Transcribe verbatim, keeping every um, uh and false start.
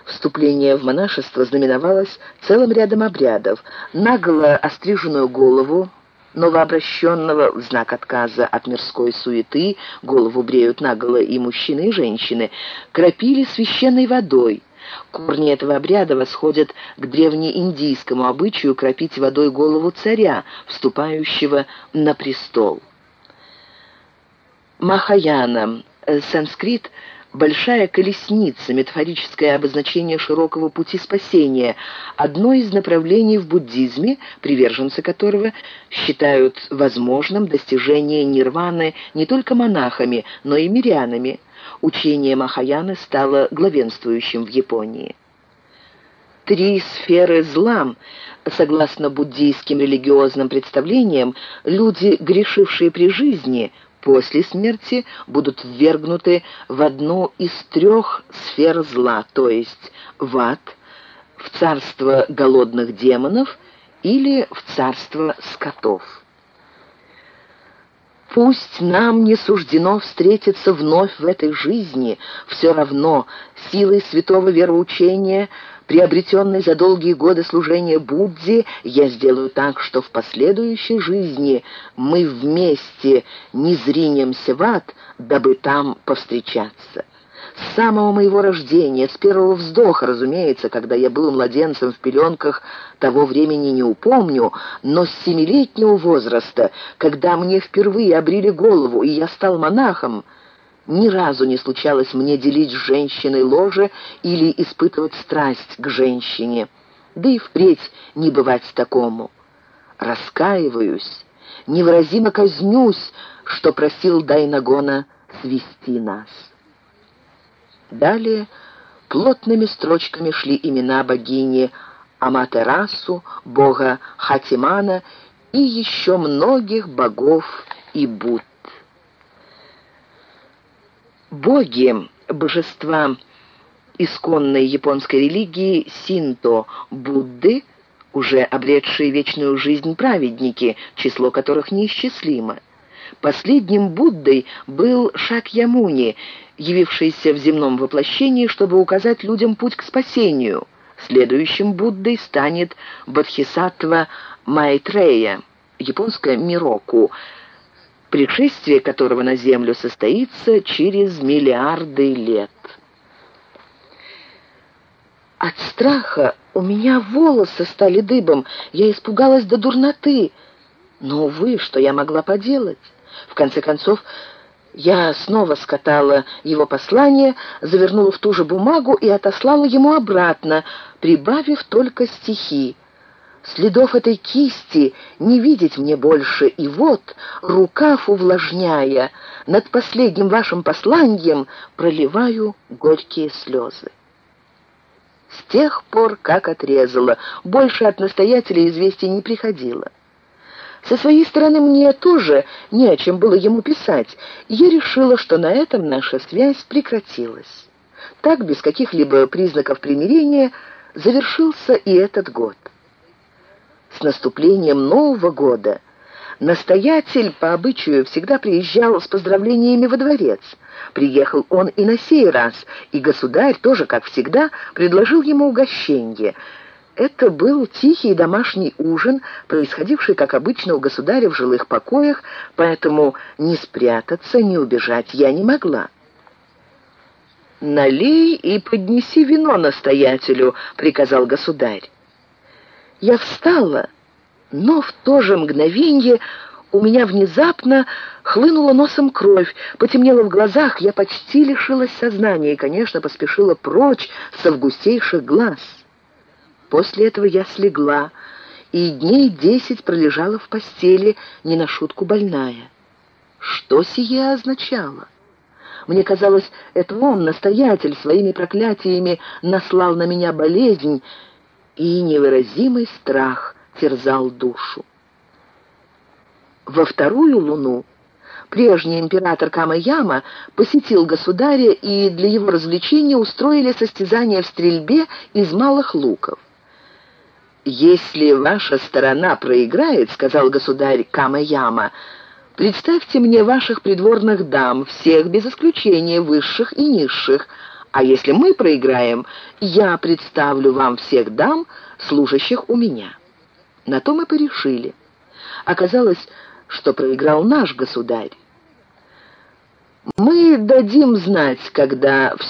Вступление в монашество знаменовалось целым рядом обрядов. Наголо остриженную голову новообращенного в знак отказа от мирской суеты, голову бреют наголо и мужчины, и женщины, кропили священной водой. Корни этого обряда восходят к древнеиндийскому обычаю кропить водой голову царя, вступающего на престол. Махаяна, санскрит «большая колесница», метафорическое обозначение широкого пути спасения, одно из направлений в буддизме, приверженцы которого считают возможным достижение нирваны не только монахами, но и мирянами. Учение Махаяны стало главенствующим в Японии. Три сферы зла. Согласно буддийским религиозным представлениям, люди, грешившие при жизни, после смерти будут ввергнуты в одну из трех сфер зла, то есть в ад, в царство голодных демонов или в царство скотов. Пусть нам не суждено встретиться вновь в этой жизни, все равно силой святого вероучения, приобретенной за долгие годы служения Будде, я сделаю так, что в последующей жизни мы вместе не зринемся в ад, дабы там повстречаться. С самого моего рождения, с первого вздоха, разумеется, когда я был младенцем в пеленках, того времени не упомню, но с семилетнего возраста, когда мне впервые обрили голову, и я стал монахом, ни разу не случалось мне делить с женщиной ложе или испытывать страсть к женщине, да и впредь не бывать такому. Раскаиваюсь, невыразимо казнюсь, что просил Дайнагона свести нас. Далее плотными строчками шли имена богини Аматерасу, бога Хатимана и еще многих богов и Будд. Боги, божества исконной японской религии синто, Будды, уже обретшие вечную жизнь праведники, число которых неисчислимо. Последним Буддой был Шакьямуни, явившийся в земном воплощении, чтобы указать людям путь к спасению. Следующим Буддой станет Бодхисаттва Майтрея, японское Мироку, пришествие которого на землю состоится через миллиарды лет. От страха у меня волосы стали дыбом, я испугалась до дурноты. Но, увы, что я могла поделать? В конце концов, я снова скатала его послание, завернула в ту же бумагу и отослала ему обратно, прибавив только стихи. Следов этой кисти не видеть мне больше, и вот, рукав увлажняя, над последним вашим посланием проливаю горькие слезы. С тех пор, как отрезала, больше от настоятеля известий не приходило. Со своей стороны мне тоже не о чем было ему писать, и я решила, что на этом наша связь прекратилась. Так, без каких-либо признаков примирения, завершился и этот год. С наступлением Нового года настоятель по обычаю всегда приезжал с поздравлениями во дворец. Приехал он и на сей раз, и государь тоже, как всегда, предложил ему угощенье. Это был тихий домашний ужин, происходивший, как обычно, у государя в жилых покоях, поэтому ни спрятаться, ни убежать я не могла. «Налей и поднеси вино настоятелю», — приказал государь. Я встала, но в то же мгновенье у меня внезапно хлынула носом кровь, потемнело в глазах, я почти лишилась сознания и, конечно, поспешила прочь с августейших глаз. После этого я слегла, и дней десять пролежала в постели, не на шутку больная. Что сие означало? Мне казалось, это он, настоятель, своими проклятиями наслал на меня болезнь, и невыразимый страх терзал душу. Во вторую луну прежний император Камаяма посетил государя, и для его развлечения устроили состязание в стрельбе из малых луков. «Если ваша сторона проиграет, — сказал государь Камаяма, — представьте мне ваших придворных дам, всех без исключения, высших и низших, А если мы проиграем, я представлю вам всех дам, служащих у меня». На то мы порешили. Оказалось, что проиграл наш государь. Мы дадим знать, когда